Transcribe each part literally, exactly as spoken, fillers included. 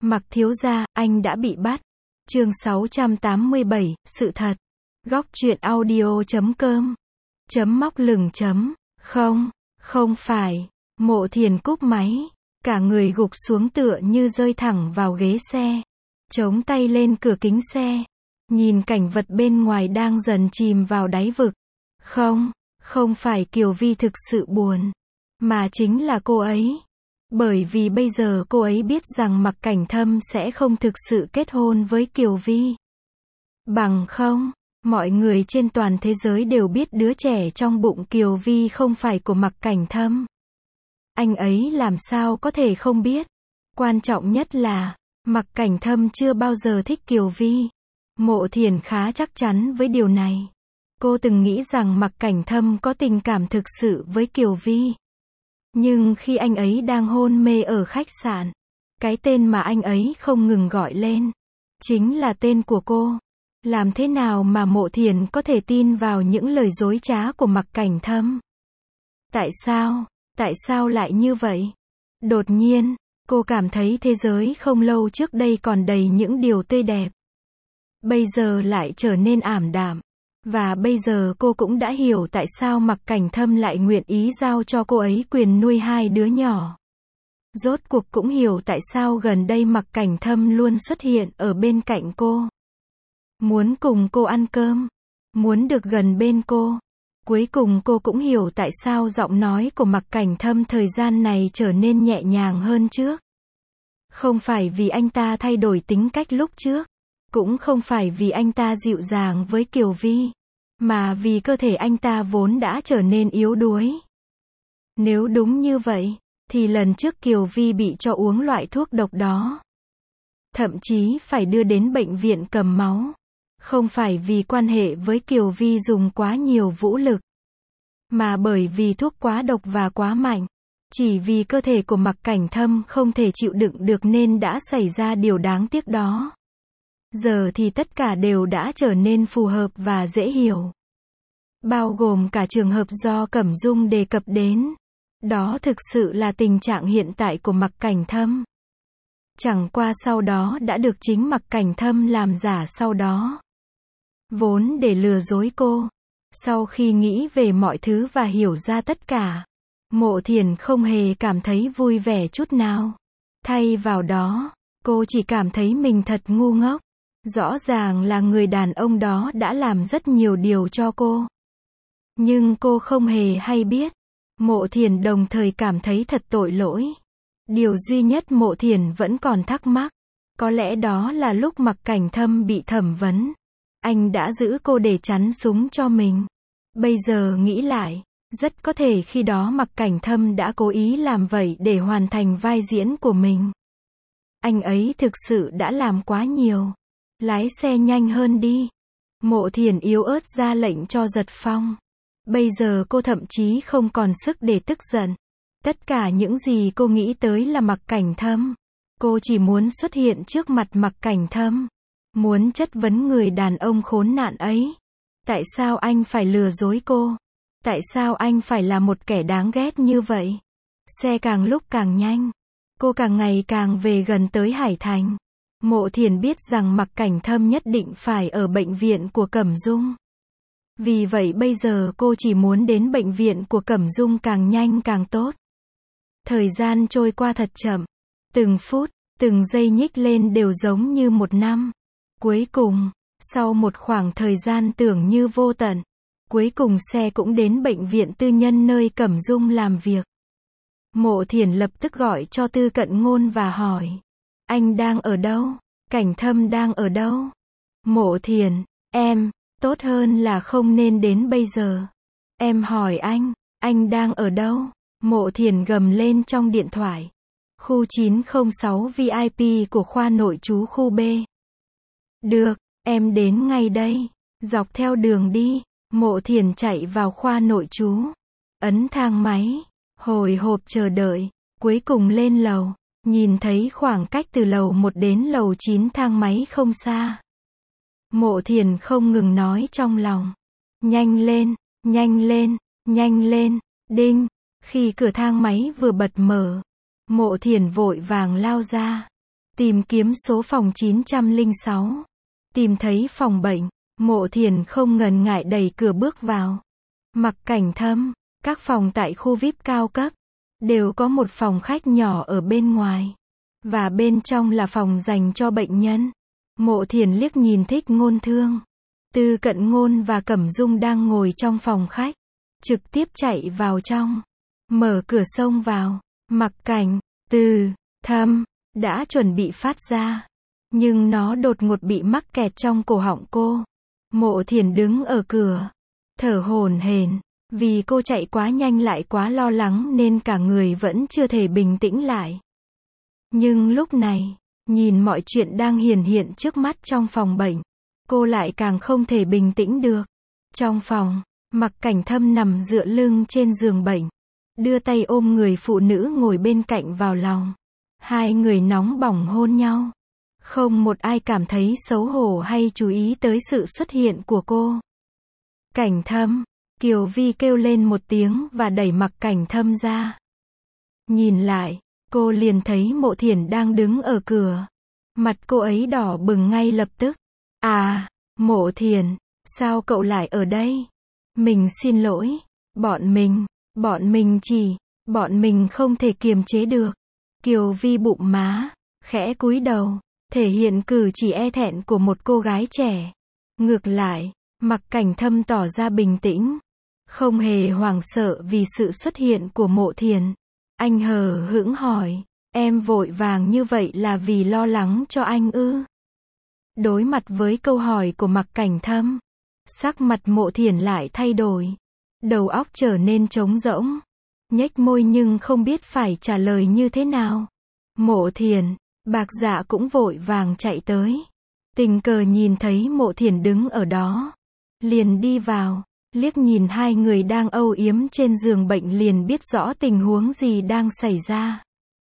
Mặc thiếu gia, anh đã bị bắt. Chương sáu trăm tám mươi bảy, sự thật. Góc truyện audio chấm com. Chấm móc lửng chấm. Không, không phải. Mộ Thiền cúp máy. Cả người gục xuống tựa như rơi thẳng vào ghế xe. Chống tay lên cửa kính xe. Nhìn cảnh vật bên ngoài đang dần chìm vào đáy vực. Không, không phải Kiều Vi thực sự buồn. Mà chính là cô ấy. Bởi vì bây giờ cô ấy biết rằng Mặc Cảnh Thâm sẽ không thực sự kết hôn với Kiều Vi. Bằng không, mọi người trên toàn thế giới đều biết đứa trẻ trong bụng Kiều Vi không phải của Mặc Cảnh Thâm. Anh ấy làm sao có thể không biết. Quan trọng nhất là, Mặc Cảnh Thâm chưa bao giờ thích Kiều Vi. Mộ Thiền khá chắc chắn với điều này. Cô từng nghĩ rằng Mặc Cảnh Thâm có tình cảm thực sự với Kiều Vi. Nhưng khi anh ấy đang hôn mê ở khách sạn, cái tên mà anh ấy không ngừng gọi lên, chính là tên của cô. Làm thế nào mà Mộ Thiền có thể tin vào những lời dối trá của Mặc Cảnh Thâm? Tại sao? Tại sao lại như vậy? Đột nhiên, cô cảm thấy thế giới không lâu trước đây còn đầy những điều tươi đẹp. Bây giờ lại trở nên ảm đạm. Và bây giờ cô cũng đã hiểu tại sao Mặc Cảnh Thâm lại nguyện ý giao cho cô ấy quyền nuôi hai đứa nhỏ. Rốt cuộc cũng hiểu tại sao gần đây Mặc Cảnh Thâm luôn xuất hiện ở bên cạnh cô. Muốn cùng cô ăn cơm. Muốn được gần bên cô. Cuối cùng cô cũng hiểu tại sao giọng nói của Mặc Cảnh Thâm thời gian này trở nên nhẹ nhàng hơn trước. Không phải vì anh ta thay đổi tính cách lúc trước. Cũng không phải vì anh ta dịu dàng với Kiều Vi, mà vì cơ thể anh ta vốn đã trở nên yếu đuối. Nếu đúng như vậy, thì lần trước Kiều Vi bị cho uống loại thuốc độc đó. Thậm chí phải đưa đến bệnh viện cầm máu. Không phải vì quan hệ với Kiều Vi dùng quá nhiều vũ lực, mà bởi vì thuốc quá độc và quá mạnh. Chỉ vì cơ thể của Mặc Cảnh Thâm không thể chịu đựng được nên đã xảy ra điều đáng tiếc đó. Giờ thì tất cả đều đã trở nên phù hợp và dễ hiểu. Bao gồm cả trường hợp do Cẩm Dung đề cập đến. Đó thực sự là tình trạng hiện tại của Mặc Cảnh Thâm. Chẳng qua sau đó đã được chính Mặc Cảnh Thâm làm giả sau đó. Vốn để lừa dối cô. Sau khi nghĩ về mọi thứ và hiểu ra tất cả, Mộ Thiền không hề cảm thấy vui vẻ chút nào. Thay vào đó, cô chỉ cảm thấy mình thật ngu ngốc. Rõ ràng là người đàn ông đó đã làm rất nhiều điều cho cô. Nhưng cô không hề hay biết. Mộ Thiền đồng thời cảm thấy thật tội lỗi. Điều duy nhất Mộ Thiền vẫn còn thắc mắc. Có lẽ đó là lúc Mặc Cảnh Thâm bị thẩm vấn. Anh đã giữ cô để chắn súng cho mình. Bây giờ nghĩ lại, rất có thể khi đó Mặc Cảnh Thâm đã cố ý làm vậy để hoàn thành vai diễn của mình. Anh ấy thực sự đã làm quá nhiều. Lái xe nhanh hơn đi. Mộ Thiền yếu ớt ra lệnh cho Giật Phong. Bây giờ cô thậm chí không còn sức để tức giận. Tất cả những gì cô nghĩ tới là Mặc Cảnh Thâm. Cô chỉ muốn xuất hiện trước mặt Mặc Cảnh Thâm. Muốn chất vấn người đàn ông khốn nạn ấy. Tại sao anh phải lừa dối cô? Tại sao anh phải là một kẻ đáng ghét như vậy? Xe càng lúc càng nhanh. Cô càng ngày càng về gần tới Hải Thành. Mộ Thiền biết rằng Mặc Cảnh Thâm nhất định phải ở bệnh viện của Cẩm Dung. Vì vậy bây giờ cô chỉ muốn đến bệnh viện của Cẩm Dung càng nhanh càng tốt. Thời gian trôi qua thật chậm. Từng phút, từng giây nhích lên đều giống như một năm. Cuối cùng, sau một khoảng thời gian tưởng như vô tận, cuối cùng xe cũng đến bệnh viện tư nhân nơi Cẩm Dung làm việc. Mộ Thiền lập tức gọi cho Tư Cận Ngôn và hỏi. Anh đang ở đâu? Cảnh Thâm đang ở đâu? Mộ Thiền, em, tốt hơn là không nên đến bây giờ. Em hỏi anh, anh đang ở đâu? Mộ Thiền gầm lên trong điện thoại. Khu chín không sáu vi ai pi của khoa nội trú khu B. Được, em đến ngay đây. Dọc theo đường đi, Mộ Thiền chạy vào khoa nội trú. Ấn thang máy, hồi hộp chờ đợi, cuối cùng lên lầu. Nhìn thấy khoảng cách từ lầu một đến lầu chín thang máy không xa. Mộ Thiền không ngừng nói trong lòng. Nhanh lên, nhanh lên, nhanh lên, đinh. Khi cửa thang máy vừa bật mở, Mộ Thiền vội vàng lao ra. Tìm kiếm số phòng chín không sáu. Tìm thấy phòng bệnh, Mộ Thiền không ngần ngại đẩy cửa bước vào. Mặc Cảnh Thâm, các phòng tại khu vi ai pi cao cấp, đều có một phòng khách nhỏ ở bên ngoài. Và bên trong là phòng dành cho bệnh nhân. Mộ Thiền liếc nhìn Thích Ngôn Thương, Tư Cận Ngôn và Cẩm Dung đang ngồi trong phòng khách. Trực tiếp chạy vào trong. Mở cửa xông vào. Mặc Cảnh, Từ, Thâm, đã chuẩn bị phát ra. Nhưng nó đột ngột bị mắc kẹt trong cổ họng cô. Mộ Thiền đứng ở cửa, thở hổn hển. Vì cô chạy quá nhanh lại quá lo lắng nên cả người vẫn chưa thể bình tĩnh lại. Nhưng lúc này, nhìn mọi chuyện đang hiển hiện trước mắt trong phòng bệnh, cô lại càng không thể bình tĩnh được. Trong phòng, Mặc Cảnh Thâm nằm dựa lưng trên giường bệnh, đưa tay ôm người phụ nữ ngồi bên cạnh vào lòng. Hai người nóng bỏng hôn nhau. Không một ai cảm thấy xấu hổ hay chú ý tới sự xuất hiện của cô. Cảnh Thâm, Kiều Vi kêu lên một tiếng và đẩy Mặc Cảnh Thâm ra. Nhìn lại, cô liền thấy Mộ Thiền đang đứng ở cửa. Mặt cô ấy đỏ bừng ngay lập tức. À, Mộ Thiền, sao cậu lại ở đây? Mình xin lỗi, bọn mình, bọn mình chỉ, bọn mình không thể kiềm chế được. Kiều Vi bụng má, khẽ cúi đầu, thể hiện cử chỉ e thẹn của một cô gái trẻ. Ngược lại, Mặc Cảnh Thâm tỏ ra bình tĩnh, không hề hoảng sợ vì sự xuất hiện của Mộ Thiền. Anh hờ hững hỏi, em vội vàng như vậy là vì lo lắng cho anh ư? Đối mặt với câu hỏi của Mặc Cảnh Thâm, sắc mặt Mộ Thiền lại thay đổi. Đầu óc trở nên trống rỗng. Nhếch môi nhưng không biết phải trả lời như thế nào. Mộ Thiền, Bạc Dạ cũng vội vàng chạy tới. Tình cờ nhìn thấy Mộ Thiền đứng ở đó. Liền đi vào, liếc nhìn hai người đang âu yếm trên giường bệnh liền biết rõ tình huống gì đang xảy ra.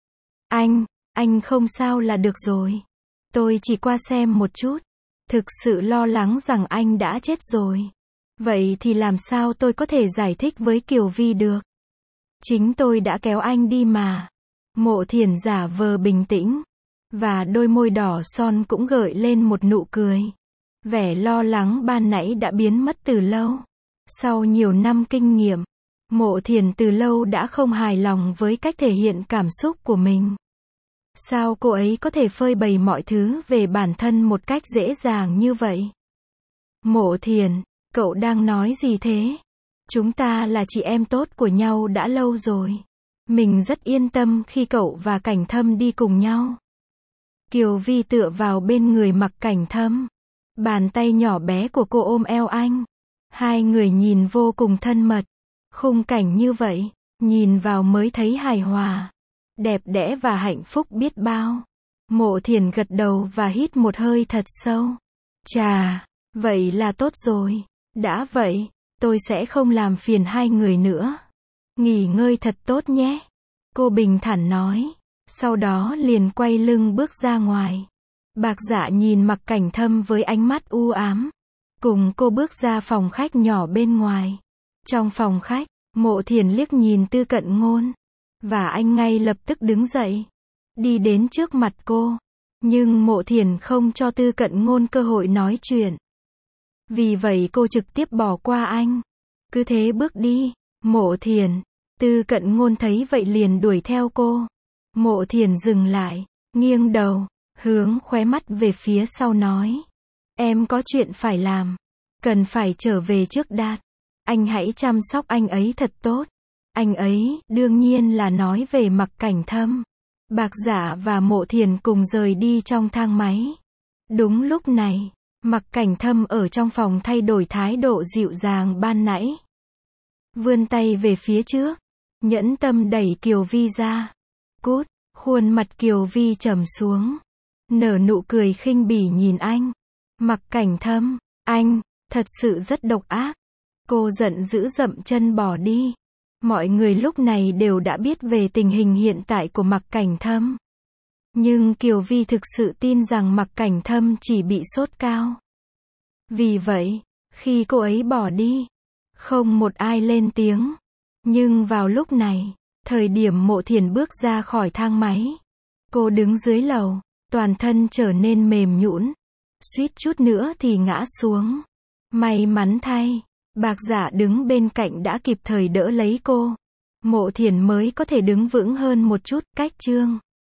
Anh, anh không sao là được rồi. Tôi chỉ qua xem một chút. Thực sự lo lắng rằng anh đã chết rồi. Vậy thì làm sao tôi có thể giải thích với Kiều Vi được? Chính tôi đã kéo anh đi mà. Mộ Thiền giả vờ bình tĩnh. Và đôi môi đỏ son cũng gợi lên một nụ cười. Vẻ lo lắng ban nãy đã biến mất từ lâu. Sau nhiều năm kinh nghiệm, Mộ Thiền từ lâu đã không hài lòng với cách thể hiện cảm xúc của mình. Sao cô ấy có thể phơi bày mọi thứ về bản thân một cách dễ dàng như vậy? Mộ Thiền, cậu đang nói gì thế? Chúng ta là chị em tốt của nhau đã lâu rồi. Mình rất yên tâm khi cậu và Cảnh Thâm đi cùng nhau. Kiều Vi tựa vào bên người Mặc Cảnh Thâm. Bàn tay nhỏ bé của cô ôm eo anh. Hai người nhìn vô cùng thân mật. Khung cảnh như vậy, nhìn vào mới thấy hài hòa. Đẹp đẽ và hạnh phúc biết bao. Mộ Thiền gật đầu và hít một hơi thật sâu. Chà, vậy là tốt rồi. Đã vậy, tôi sẽ không làm phiền hai người nữa. Nghỉ ngơi thật tốt nhé. Cô bình thản nói. Sau đó liền quay lưng bước ra ngoài. Bạc Dạ nhìn Mặc Cảnh Thâm với ánh mắt u ám. Cùng cô bước ra phòng khách nhỏ bên ngoài. Trong phòng khách, Mộ Thiền liếc nhìn Tư Cận Ngôn. Và anh ngay lập tức đứng dậy. Đi đến trước mặt cô. Nhưng Mộ Thiền không cho Tư Cận Ngôn cơ hội nói chuyện. Vì vậy cô trực tiếp bỏ qua anh. Cứ thế bước đi. Mộ Thiền. Tư Cận Ngôn thấy vậy liền đuổi theo cô. Mộ Thiền dừng lại. Nghiêng đầu. Hướng khóe mắt về phía sau nói. Em có chuyện phải làm. Cần phải trở về trước Đạt. Anh hãy chăm sóc anh ấy thật tốt. Anh ấy, đương nhiên là nói về Mặc Cảnh Thâm. Bạc Dạ và Mộ Thiền cùng rời đi trong thang máy. Đúng lúc này, Mặc Cảnh Thâm ở trong phòng thay đổi thái độ dịu dàng ban nãy. Vươn tay về phía trước. Nhẫn tâm đẩy Kiều Vi ra. Cút, khuôn mặt Kiều Vi trầm xuống. Nở nụ cười khinh bỉ nhìn anh. Mặc Cảnh Thâm, anh, thật sự rất độc ác. Cô giận dữ dậm chân bỏ đi. Mọi người lúc này đều đã biết về tình hình hiện tại của Mặc Cảnh Thâm. Nhưng Kiều Vi thực sự tin rằng Mặc Cảnh Thâm chỉ bị sốt cao. Vì vậy, khi cô ấy bỏ đi, không một ai lên tiếng. Nhưng vào lúc này, thời điểm Mộ Thiền bước ra khỏi thang máy, cô đứng dưới lầu, toàn thân trở nên mềm nhũn, suýt chút nữa thì ngã xuống. May mắn thay, Bạc Dạ đứng bên cạnh đã kịp thời đỡ lấy cô. Mộ Thiển mới có thể đứng vững hơn một chút, cách chương